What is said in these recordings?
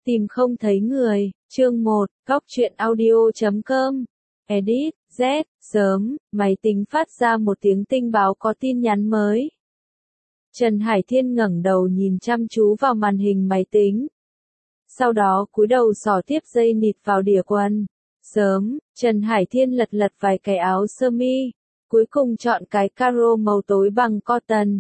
Tìm không thấy người, chương 1, Cóc truyện audio.com. Edit, Z, sớm, máy tính phát ra một tiếng tinh báo có tin nhắn mới. Trần Hải Thiên ngẩng đầu nhìn chăm chú vào màn hình máy tính. Sau đó cúi đầu xỏ tiếp dây nịt vào đỉa quần. Sớm, Trần Hải Thiên lật vài cái áo sơ mi. Cuối cùng chọn cái caro màu tối bằng cotton.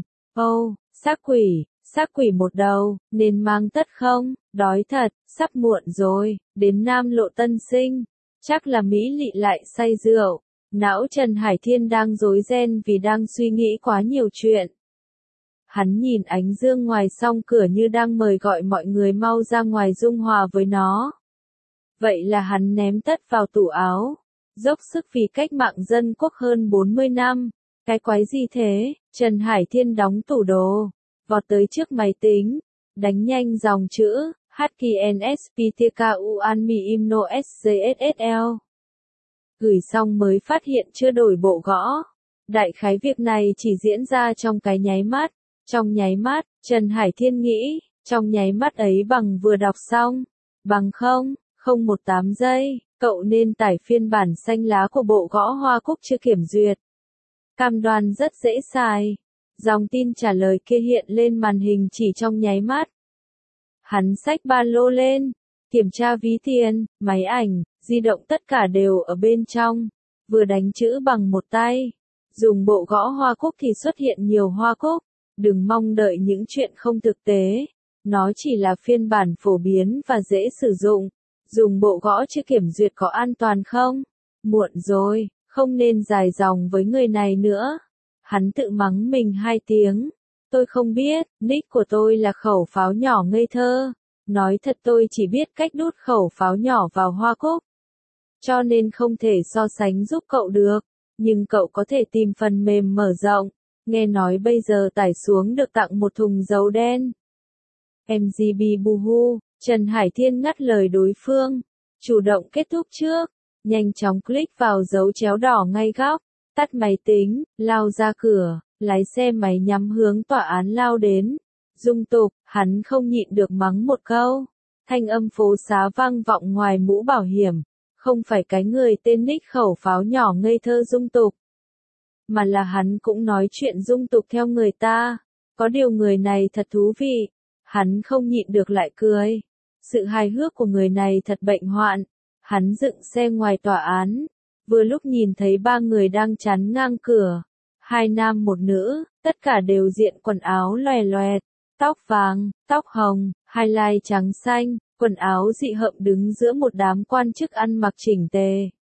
Xác quỷ một đầu, nên mang tất không? Đói thật, sắp muộn rồi, đến Nam Lộ Tân Sinh. Chắc là Mỹ Lị lại say rượu. Não Trần Hải Thiên đang rối ren vì đang suy nghĩ quá nhiều chuyện. Hắn nhìn ánh dương ngoài song cửa như đang mời gọi mọi người mau ra ngoài dung hòa với nó. Vậy là hắn ném tất vào tủ áo. Dốc sức vì cách mạng dân quốc hơn 40 năm. Cái quái gì thế? Trần Hải Thiên đóng tủ đồ. Vọt tới trước máy tính. Đánh nhanh dòng chữ. HKNSPTKU Anmi Imno SJSSL. Gửi xong mới phát hiện chưa đổi bộ gõ. Đại khái việc này chỉ diễn ra trong cái nháy mắt. Trong nháy mắt, Trần Hải Thiên nghĩ, trong nháy mắt ấy bằng vừa đọc xong. Bằng 0,18 giây, cậu nên tải phiên bản xanh lá của bộ gõ Hoa Cúc chưa kiểm duyệt. Cam đoan rất dễ xài. Dòng tin trả lời kia hiện lên màn hình chỉ trong nháy mắt. Hắn xách ba lô lên, kiểm tra ví tiền, máy ảnh, di động tất cả đều ở bên trong. Vừa đánh chữ bằng một tay. Dùng bộ gõ Hoa Cúc thì xuất hiện nhiều hoa cúc. Đừng mong đợi những chuyện không thực tế. Nó chỉ là phiên bản phổ biến và dễ sử dụng. Dùng bộ gõ chưa kiểm duyệt có an toàn không? Muộn rồi, không nên dài dòng với người này nữa. Hắn tự mắng mình 2 tiếng. Tôi không biết, nick của tôi là khẩu pháo nhỏ ngây thơ. Nói thật tôi chỉ biết cách đút khẩu pháo nhỏ vào hoa cúc. Cho nên không thể so sánh giúp cậu được. Nhưng cậu có thể tìm phần mềm mở rộng. Nghe nói bây giờ tải xuống được tặng một thùng dấu đen. MGB Boohoo, Trần Hải Thiên ngắt lời đối phương. Chủ động kết thúc trước. Nhanh chóng click vào dấu chéo đỏ ngay góc. Tắt máy tính, lao ra cửa, lái xe máy nhắm hướng tòa án lao đến. Dung tục, hắn không nhịn được mắng một câu. Thanh âm phố xá vang vọng ngoài mũ bảo hiểm. Không phải cái người tên nick khẩu pháo nhỏ ngây thơ dung tục. Mà là hắn cũng nói chuyện dung tục theo người ta. Có điều người này thật thú vị. Hắn không nhịn được lại cười. Sự hài hước của người này thật bệnh hoạn. Hắn dựng xe ngoài tòa án. Vừa lúc nhìn thấy 3 người đang chắn ngang cửa. 2 nam 1 nữ, tất cả đều diện quần áo loè loẹt. Tóc vàng, tóc hồng, highlight trắng xanh, quần áo dị hợm đứng giữa một đám quan chức ăn mặc chỉnh tề.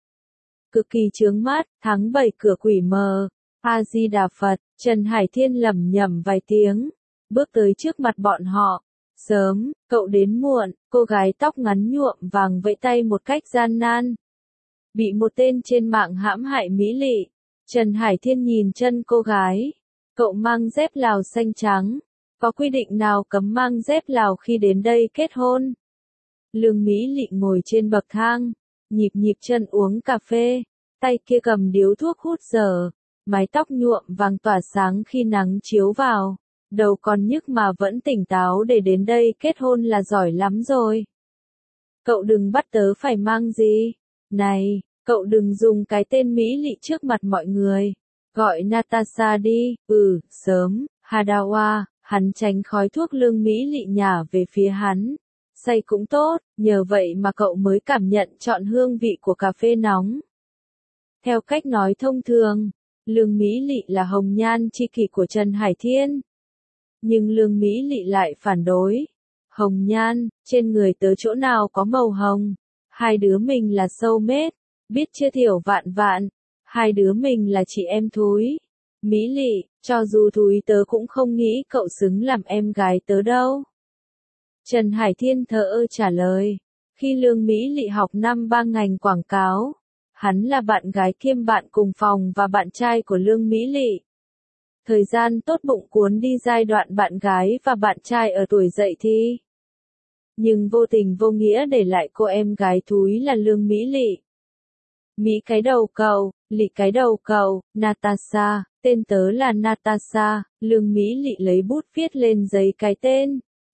Cực kỳ chướng mắt, tháng 7 cửa quỷ mờ. A-di-đà Phật, Trần Hải Thiên lẩm nhẩm vài tiếng. Bước tới trước mặt bọn họ. Sớm, cậu đến muộn, cô gái tóc ngắn nhuộm vàng vẫy tay một cách gian nan. Bị một tên trên mạng hãm hại Mỹ Lị. Trần Hải Thiên nhìn chân cô gái. Cậu mang dép Lào xanh trắng. Có quy định nào cấm mang dép Lào khi đến đây kết hôn? Lương Mỹ Lị ngồi trên bậc thang. Nhịp chân uống cà phê. Tay kia cầm điếu thuốc hút dở. Mái tóc nhuộm vàng tỏa sáng khi nắng chiếu vào. Đầu còn nhức mà vẫn tỉnh táo để đến đây kết hôn là giỏi lắm rồi. Cậu đừng bắt tớ phải mang gì. Này, cậu đừng dùng cái tên Mỹ Lị trước mặt mọi người. Gọi Natasha đi. Sớm, Hadawa. Hắn tránh khói thuốc Lương Mỹ Lị nhả về phía hắn. Say cũng tốt, nhờ vậy mà cậu mới cảm nhận trọn hương vị của cà phê nóng. Theo cách nói thông thường, Lương Mỹ Lị là hồng nhan tri kỷ của Trần Hải Thiên. Nhưng Lương Mỹ Lị lại phản đối. Hồng nhan, trên người tớ chỗ nào có màu hồng. 2 đứa mình là soulmate, biết chưa Thiểu Vạn. 2 đứa mình là chị em thúi. Mỹ Lị, cho dù thúi tớ cũng không nghĩ cậu xứng làm em gái tớ đâu. Trần Hải Thiên thờ ơ trả lời. Khi Lương Mỹ Lị học năm 3 ngành quảng cáo, hắn là bạn gái kiêm bạn cùng phòng và bạn trai của Lương Mỹ Lị. Thời gian tốt bụng cuốn đi giai đoạn bạn gái và bạn trai ở tuổi dậy thì. Nhưng vô tình vô nghĩa để lại cô em gái thúi là Lương Mỹ Lị. Mỹ cái đầu cậu, Lị cái đầu cậu, Natasha, tên tớ là Natasha. Lương Mỹ Lị lấy bút viết lên giấy cái tên.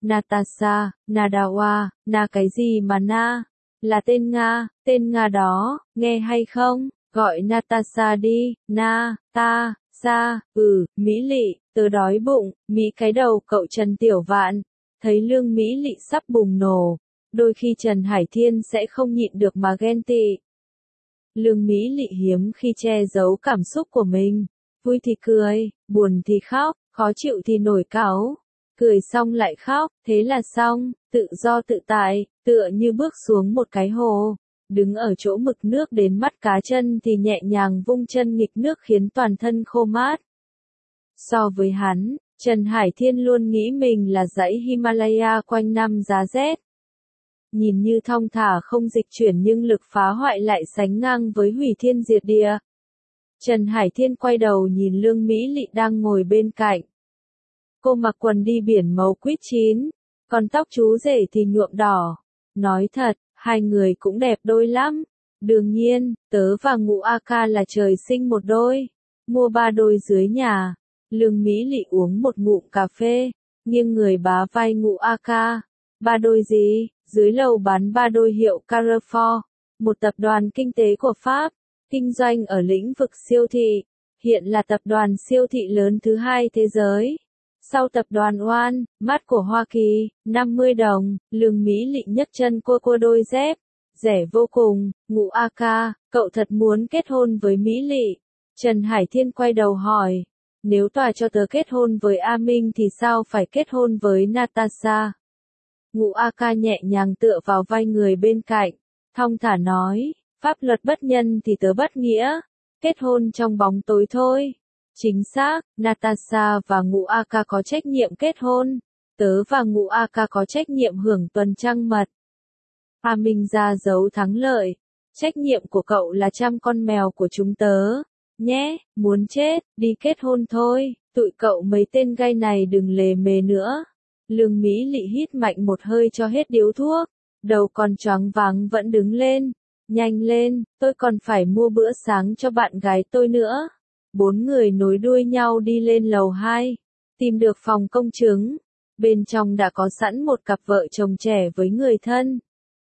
Natasha, Nadawa, na cái gì mà na? Là tên Nga đó, nghe hay không? Gọi Natasha đi, Mỹ Lị, tớ đói bụng, Mỹ cái đầu cậu Trần Tiểu Vạn. Thấy Lương Mỹ Lị sắp bùng nổ, đôi khi Trần Hải Thiên sẽ không nhịn được mà ghen tị. Lương Mỹ Lị hiếm khi che giấu cảm xúc của mình, vui thì cười, buồn thì khóc, khó chịu thì nổi cáu. Cười xong lại khóc, thế là xong, tự do tự tại, tựa như bước xuống một cái hồ. Đứng ở chỗ mực nước đến mắt cá chân thì nhẹ nhàng vung chân nghịch nước khiến toàn thân khô mát. So với hắn, Trần Hải Thiên luôn nghĩ mình là dãy Himalaya quanh năm giá rét. Nhìn như thong thả không dịch chuyển nhưng lực phá hoại lại sánh ngang với hủy thiên diệt địa. Trần Hải Thiên quay đầu nhìn Lương Mỹ Lị đang ngồi bên cạnh. Cô mặc quần đi biển màu quýt chín, còn tóc chú rể thì nhuộm đỏ. Nói thật, hai người cũng đẹp đôi lắm. Đương nhiên, tớ và Ngũ A Ca là trời sinh một đôi. Mua 3 đôi dưới nhà. Lương Mỹ Lị uống một ngụm cà phê, nghiêng người bá vai Ngũ A Ca. 3 đôi gì? Dưới lầu bán 3 đôi hiệu Carrefour, một tập đoàn kinh tế của Pháp, kinh doanh ở lĩnh vực siêu thị, hiện là tập đoàn siêu thị lớn thứ 2 thế giới. Sau tập đoàn Walmart của Hoa Kỳ, 50 đồng, Lương Mỹ Lị nhấc chân cua đôi dép, rẻ vô cùng. Ngũ A Ca, cậu thật muốn kết hôn với Mỹ Lị? Trần Hải Thiên quay đầu hỏi, nếu tòa cho tớ kết hôn với A Minh thì sao phải kết hôn với Natasha? Ngũ A Ca nhẹ nhàng tựa vào vai người bên cạnh, thong thả nói, pháp luật bất nhân thì tớ bất nghĩa, kết hôn trong bóng tối thôi. Chính xác, Natasha và Ngũ A Ca có trách nhiệm kết hôn, tớ và Ngũ A Ca có trách nhiệm hưởng tuần trăng mật. A Minh ra dấu thắng lợi, trách nhiệm của cậu là chăm con mèo của chúng tớ, nhé, muốn chết, đi kết hôn thôi, tụi cậu mấy tên gay này đừng lề mề nữa. Lương Mỹ Lị hít mạnh một hơi cho hết điếu thuốc, đầu còn choáng váng vẫn đứng lên. Nhanh lên, tôi còn phải mua bữa sáng cho bạn gái tôi nữa. 4 người nối đuôi nhau đi lên lầu 2, tìm được phòng công chứng. Bên trong đã có sẵn một cặp vợ chồng trẻ với người thân.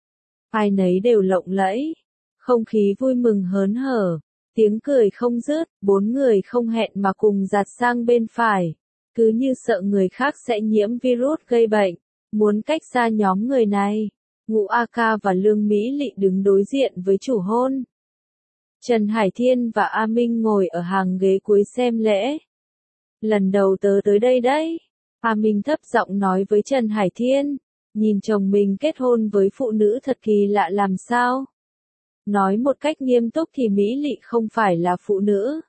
Ai nấy đều lộng lẫy, không khí vui mừng hớn hở, tiếng cười không dứt, 4 người không hẹn mà cùng giạt sang bên phải. Cứ như sợ người khác sẽ nhiễm virus gây bệnh, muốn cách xa nhóm người này. Ngũ A Ca và Lương Mỹ Lị đứng đối diện với chủ hôn. Trần Hải Thiên và A Minh ngồi ở hàng ghế cuối xem lễ. Lần đầu tớ tới đây đấy. A Minh thấp giọng nói với Trần Hải Thiên, nhìn chồng mình kết hôn với phụ nữ thật kỳ lạ làm sao. Nói một cách nghiêm túc thì Mỹ Lị không phải là phụ nữ.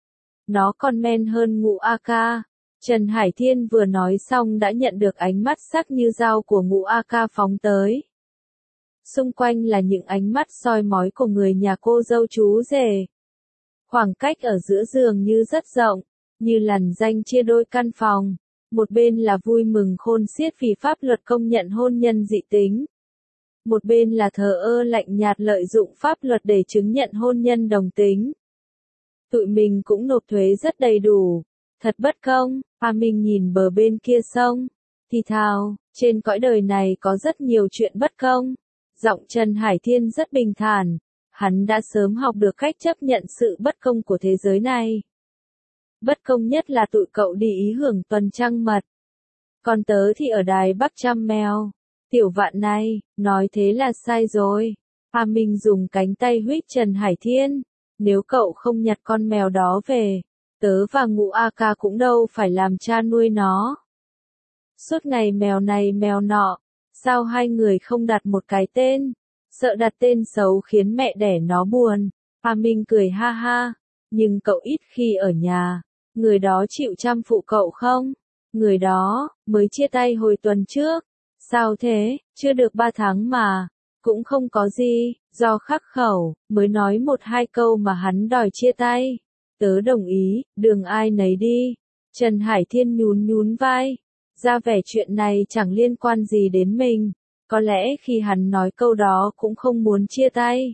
Nó còn men hơn Ngũ A Ca. Trần Hải Thiên vừa nói xong đã nhận được ánh mắt sắc như dao của Ngũ A Ca phóng tới. Xung quanh là những ánh mắt soi mói của người nhà cô dâu chú rể. Khoảng cách ở giữa giường như rất rộng, như lằn ranh chia đôi căn phòng. Một bên là vui mừng khôn xiết vì pháp luật công nhận hôn nhân dị tính. Một bên là thờ ơ lạnh nhạt lợi dụng pháp luật để chứng nhận hôn nhân đồng tính. Tụi mình cũng nộp thuế rất đầy đủ. Thật bất công. A Minh nhìn bờ bên kia sông, thì thào, trên cõi đời này có rất nhiều chuyện bất công. Giọng Trần Hải Thiên rất bình thản, hắn đã sớm học được cách chấp nhận sự bất công của thế giới này. Bất công nhất là tụi cậu đi ý hưởng tuần trăng mật. Còn tớ thì ở đài Bắc chăm mèo. Tiểu Vạn này, nói thế là sai rồi. A Minh dùng cánh tay huých Trần Hải Thiên, nếu cậu không nhặt con mèo đó về, tớ và Ngũ A Ca cũng đâu phải làm cha nuôi nó. Suốt ngày mèo này mèo nọ, sao hai người không đặt một cái tên? Sợ đặt tên xấu khiến mẹ đẻ nó buồn. A Minh cười ha ha, nhưng cậu ít khi ở nhà. Người đó chịu chăm phụ cậu không? Người đó, mới chia tay hồi tuần trước. Sao thế, chưa được 3 tháng mà. Cũng không có gì, do khắc khẩu, mới nói 1-2 câu mà hắn đòi chia tay. Tớ đồng ý, đường ai nấy đi. Trần Hải Thiên nhún vai. Ra vẻ chuyện này chẳng liên quan gì đến mình. Có lẽ khi hắn nói câu đó cũng không muốn chia tay.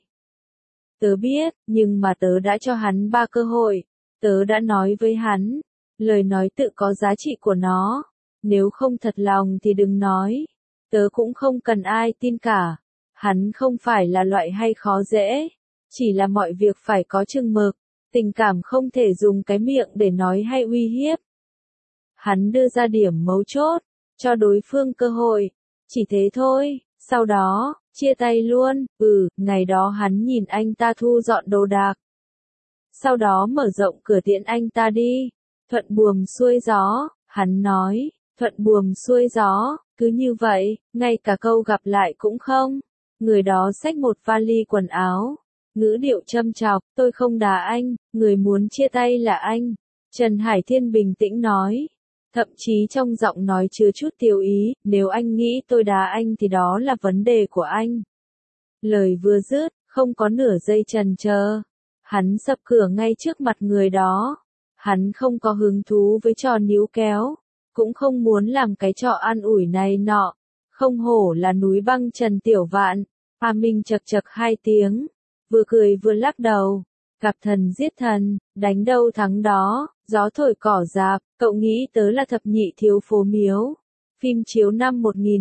Tớ biết, nhưng mà tớ đã cho hắn 3 cơ hội. Tớ đã nói với hắn. Lời nói tự có giá trị của nó. Nếu không thật lòng thì đừng nói. Tớ cũng không cần ai tin cả. Hắn không phải là loại hay khó dễ. Chỉ là mọi việc phải có chừng mực. Tình cảm không thể dùng cái miệng để nói hay uy hiếp. Hắn đưa ra điểm mấu chốt, cho đối phương cơ hội. Chỉ thế thôi, sau đó, chia tay luôn. Ngày đó hắn nhìn anh ta thu dọn đồ đạc. Sau đó mở rộng cửa tiễn anh ta đi. Thuận buồm xuôi gió, hắn nói, thuận buồm xuôi gió, cứ như vậy, ngay cả câu gặp lại cũng không. Người đó xách một vali quần áo. Ngữ điệu châm chọc, tôi không đá anh, người muốn chia tay là anh. Trần Hải Thiên bình tĩnh nói. Thậm chí trong giọng nói chứa chút tiêu ý, nếu anh nghĩ tôi đá anh thì đó là vấn đề của anh. Lời vừa dứt, không có nửa giây chần chờ. Hắn sập cửa ngay trước mặt người đó. Hắn không có hứng thú với trò níu kéo, cũng không muốn làm cái trò an ủi này nọ. Không hổ là núi băng Trần Tiểu Vạn. A Minh chậc chậc hai tiếng, vừa cười vừa lắc đầu. Gặp thần giết thần, đánh đâu thắng đó, gió thổi cỏ rạp, cậu nghĩ tớ là thập nhị thiếu phố miếu. Phim chiếu năm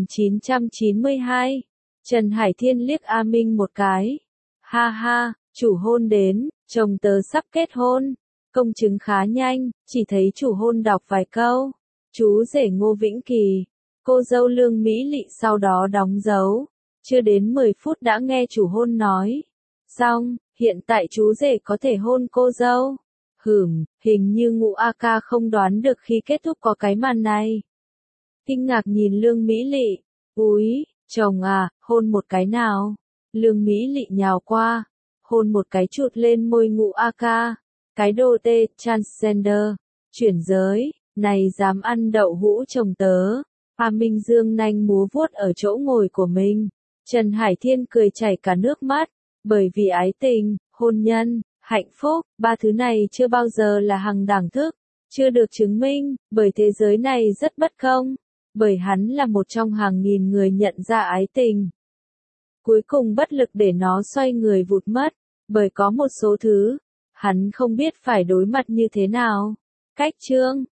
1992. Trần Hải Thiên liếc A Minh một cái. Ha ha, chủ hôn đến, chồng tớ sắp kết hôn. Công chứng khá nhanh, chỉ thấy chủ hôn đọc vài câu. Chú rể Ngô Vĩnh Kỳ, cô dâu Lương Mỹ Lị sau đó đóng dấu. Chưa đến 10 phút đã nghe chủ hôn nói. Xong, hiện tại chú rể có thể hôn cô dâu. Hình như Ngũ A Ca không đoán được khi kết thúc có cái màn này. Kinh ngạc nhìn Lương Mỹ Lị. Úi, chồng à, hôn một cái nào. Lương Mỹ Lị nhào qua, hôn một cái chụt lên môi Ngũ A Ca. Cái đồ tê, transgender, chuyển giới, này dám ăn đậu hũ chồng tớ. A Minh dương nanh múa vuốt ở chỗ ngồi của mình. Trần Hải Thiên cười chảy cả nước mắt, bởi vì ái tình, hôn nhân, hạnh phúc, ba thứ này chưa bao giờ là hằng đẳng thức, chưa được chứng minh, bởi thế giới này rất bất công, bởi hắn là một trong hàng nghìn người nhận ra ái tình. Cuối cùng bất lực để nó xoay người vụt mất, bởi có một số thứ, hắn không biết phải đối mặt như thế nào. Cách chương